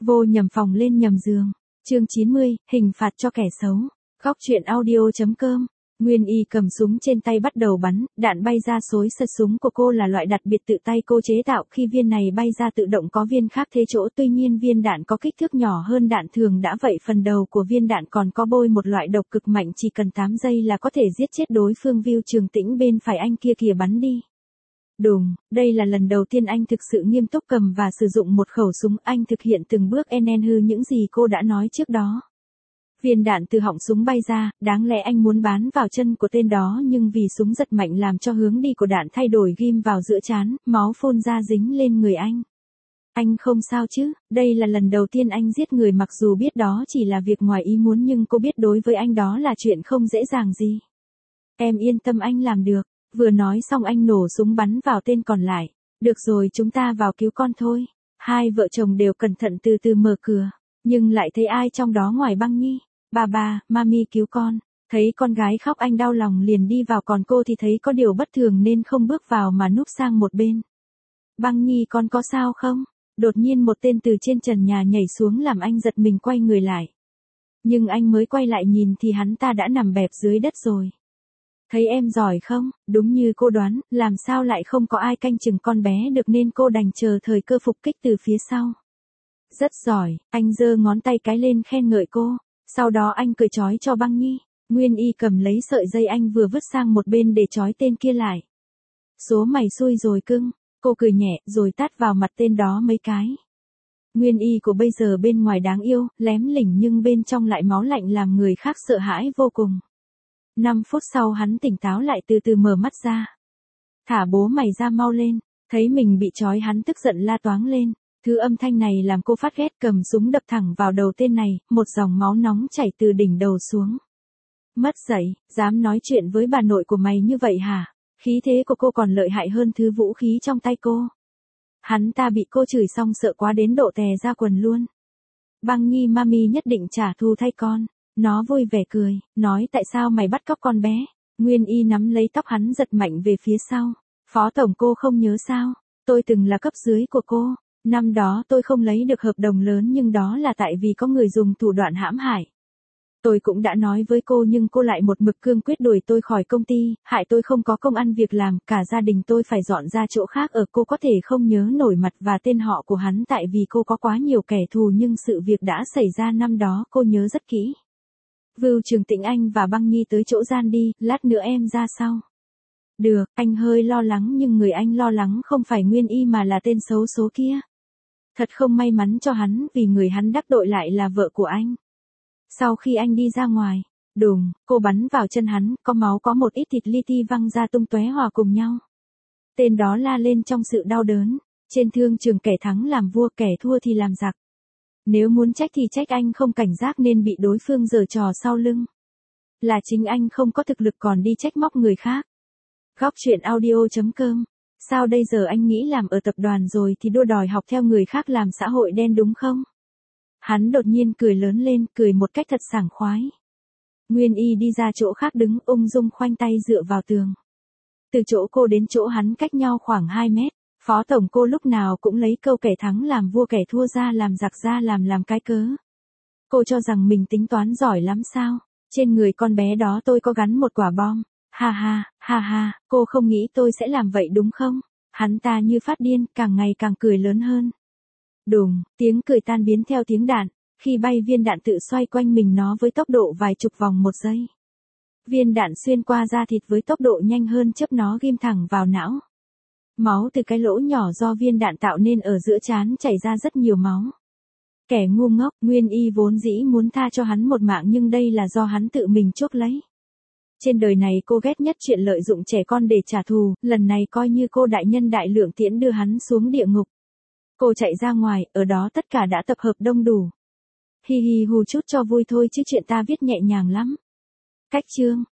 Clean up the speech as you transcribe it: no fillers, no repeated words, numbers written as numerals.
Vô nhầm phòng lên nhầm giường. Chương 90, hình phạt cho kẻ xấu. Góc truyện audio.com. Nguyên Y cầm súng trên tay bắt đầu bắn, đạn bay ra xối xật. Súng của cô là loại đặc biệt tự tay cô chế tạo, khi viên này bay ra tự động có viên khác thế chỗ, tuy nhiên viên đạn có kích thước nhỏ hơn đạn thường đã vậy phần đầu của viên đạn còn có bôi một loại độc cực mạnh, chỉ cần 8 giây là có thể giết chết đối phương. View Trường Tĩnh bên phải anh kia kìa, bắn đi. Đùng, đây là lần đầu tiên anh thực sự nghiêm túc cầm và sử dụng một khẩu súng, anh thực hiện từng bước hư những gì cô đã nói trước đó. Viên đạn từ họng súng bay ra, đáng lẽ anh muốn bắn vào chân của tên đó, nhưng vì súng giật mạnh làm cho hướng đi của đạn thay đổi, ghim vào giữa trán, máu phun ra dính lên người anh. Anh không sao chứ? Đây là lần đầu tiên anh giết người, mặc dù biết đó chỉ là việc ngoài ý muốn nhưng cô biết đối với anh đó là chuyện không dễ dàng gì. Em yên tâm, anh làm được. Vừa nói xong anh nổ súng bắn vào tên còn lại. Được rồi, chúng ta vào cứu con thôi. Hai vợ chồng đều cẩn thận từ từ mở cửa, nhưng lại thấy ai trong đó ngoài Băng Nhi. Ba, mami cứu con. Thấy con gái khóc anh đau lòng liền đi vào, còn cô thì thấy có điều bất thường nên không bước vào mà núp sang một bên. Băng Nhi, con có sao không? Đột nhiên một tên từ trên trần nhà nhảy xuống làm anh giật mình quay người lại. Nhưng anh mới quay lại nhìn thì hắn ta đã nằm bẹp dưới đất rồi. Thấy em giỏi không? Đúng như cô đoán, làm sao lại không có ai canh chừng con bé được nên cô đành chờ thời cơ phục kích từ phía sau. Rất giỏi, anh giơ ngón tay cái lên khen ngợi cô. Sau đó anh cởi trói cho Băng Nhi. Nguyên Y cầm lấy sợi dây anh vừa vứt sang một bên để trói tên kia lại. Số mày xui rồi cưng. Cô cười nhẹ rồi tát vào mặt tên đó mấy cái. Nguyên Y của bây giờ bên ngoài đáng yêu, lém lỉnh nhưng bên trong lại máu lạnh làm người khác sợ hãi vô cùng. 5 phút sau hắn tỉnh táo lại, từ từ mở mắt ra. Thả bố mày ra mau lên. Thấy mình bị trói hắn tức giận la toáng lên. Thứ âm thanh này làm cô phát ghét, cầm súng đập thẳng vào đầu tên này, một dòng máu nóng chảy từ đỉnh đầu xuống. Mất dạy, dám nói chuyện với bà nội của mày như vậy hả? Khí thế của cô còn lợi hại hơn thứ vũ khí trong tay cô. Hắn ta bị cô chửi xong sợ quá đến độ tè ra quần luôn. Băng Nhi, mami nhất định trả thù thay con. Nó vui vẻ cười, nói tại sao mày bắt cóc con bé? Nguyên Y nắm lấy tóc hắn giật mạnh về phía sau. Phó tổng, cô không nhớ sao? Tôi từng là cấp dưới của cô. Năm đó tôi không lấy được hợp đồng lớn nhưng đó là tại vì có người dùng thủ đoạn hãm hại. Tôi cũng đã nói với cô nhưng cô lại một mực cương quyết đuổi tôi khỏi công ty, hại tôi không có công ăn việc làm, cả gia đình tôi phải dọn ra chỗ khác ở. Cô có thể không nhớ nổi mặt và tên họ của hắn tại vì cô có quá nhiều kẻ thù, nhưng sự việc đã xảy ra năm đó cô nhớ rất kỹ. Vưu Trường Tĩnh, anh và Băng Nhi tới chỗ gian đi, lát nữa em ra sau. Được, anh hơi lo lắng nhưng người anh lo lắng không phải Nguyên Y mà là tên xấu số kia. Thật không may mắn cho hắn vì người hắn đắc tội lại là vợ của anh. Sau khi anh đi ra ngoài, đùng, cô bắn vào chân hắn, có máu có một ít thịt li ti văng ra tung tóe hòa cùng nhau. Tên đó la lên trong sự đau đớn. Trên thương trường kẻ thắng làm vua, kẻ thua thì làm giặc. Nếu muốn trách thì trách anh không cảnh giác nên bị đối phương giở trò sau lưng. Là chính anh không có thực lực còn đi trách móc người khác. Góc truyện audio.com. Sao đây, giờ anh nghĩ làm ở tập đoàn rồi thì đua đòi học theo người khác làm xã hội đen đúng không? Hắn đột nhiên cười lớn lên, cười một cách thật sảng khoái. Nguyên Y đi ra chỗ khác đứng ung dung khoanh tay dựa vào tường. Từ chỗ cô đến chỗ hắn cách nhau khoảng 2 mét. Phó tổng, cô lúc nào cũng lấy câu kẻ thắng làm vua kẻ thua ra làm giặc ra làm cái cớ. Cô cho rằng mình tính toán giỏi lắm sao? Trên người con bé đó tôi có gắn một quả bom. Ha, cô không nghĩ tôi sẽ làm vậy đúng không? Hắn ta như phát điên, càng ngày càng cười lớn hơn. Đùng, tiếng cười tan biến theo tiếng đạn. Khi bay, viên đạn tự xoay quanh mình nó với tốc độ vài chục vòng một giây. Viên đạn xuyên qua da thịt với tốc độ nhanh hơn chớp, nó ghim thẳng vào não. Máu từ cái lỗ nhỏ do viên đạn tạo nên ở giữa trán chảy ra rất nhiều máu. Kẻ ngu ngốc, Nguyên Y vốn dĩ muốn tha cho hắn một mạng nhưng đây là do hắn tự mình chuốc lấy. Trên đời này cô ghét nhất chuyện lợi dụng trẻ con để trả thù, lần này coi như cô đại nhân đại lượng tiễn đưa hắn xuống địa ngục. Cô chạy ra ngoài, ở đó tất cả đã tập hợp đông đủ. Hi hi hù chút cho vui thôi chứ chuyện ta viết nhẹ nhàng lắm. Cách chương.